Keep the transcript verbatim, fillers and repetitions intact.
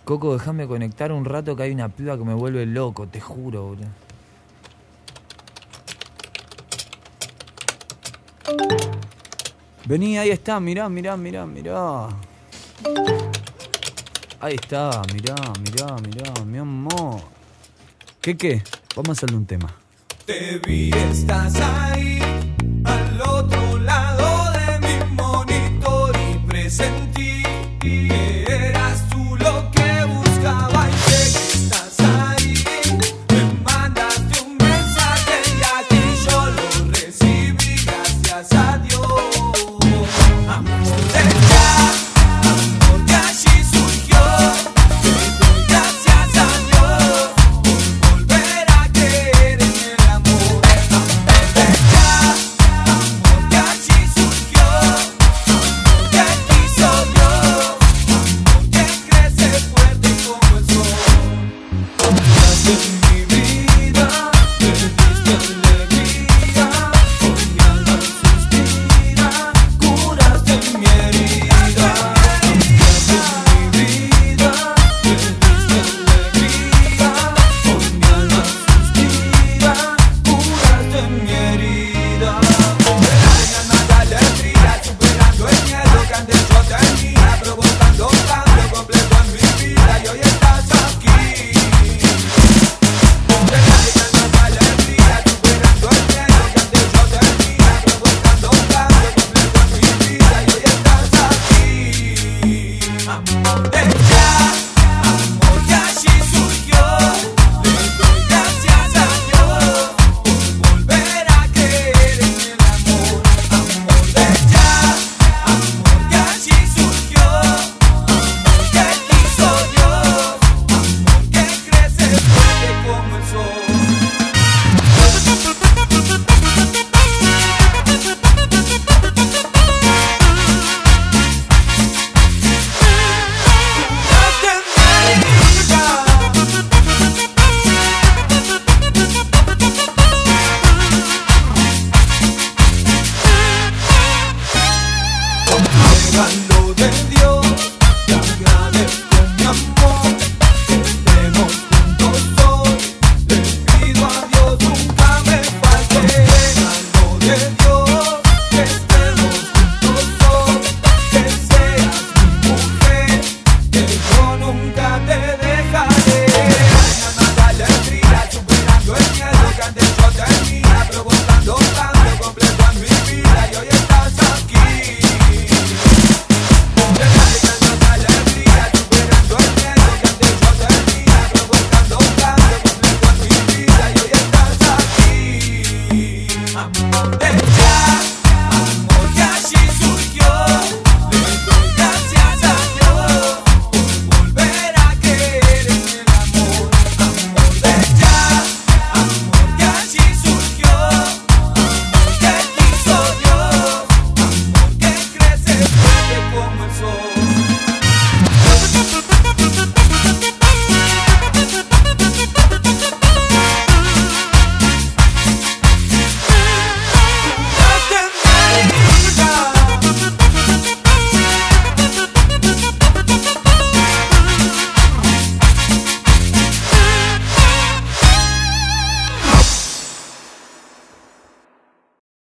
Coco, déjame conectar un rato que hay una piba que me vuelve loco, te juro, boludo. Vení, ahí está, mirá, mirá, mirá, mirá. Ahí está, mirá, mirá, mirá, mi amor. ¿Qué qué? Vamos a hacerle un tema. Te vi, estás ahí, al otro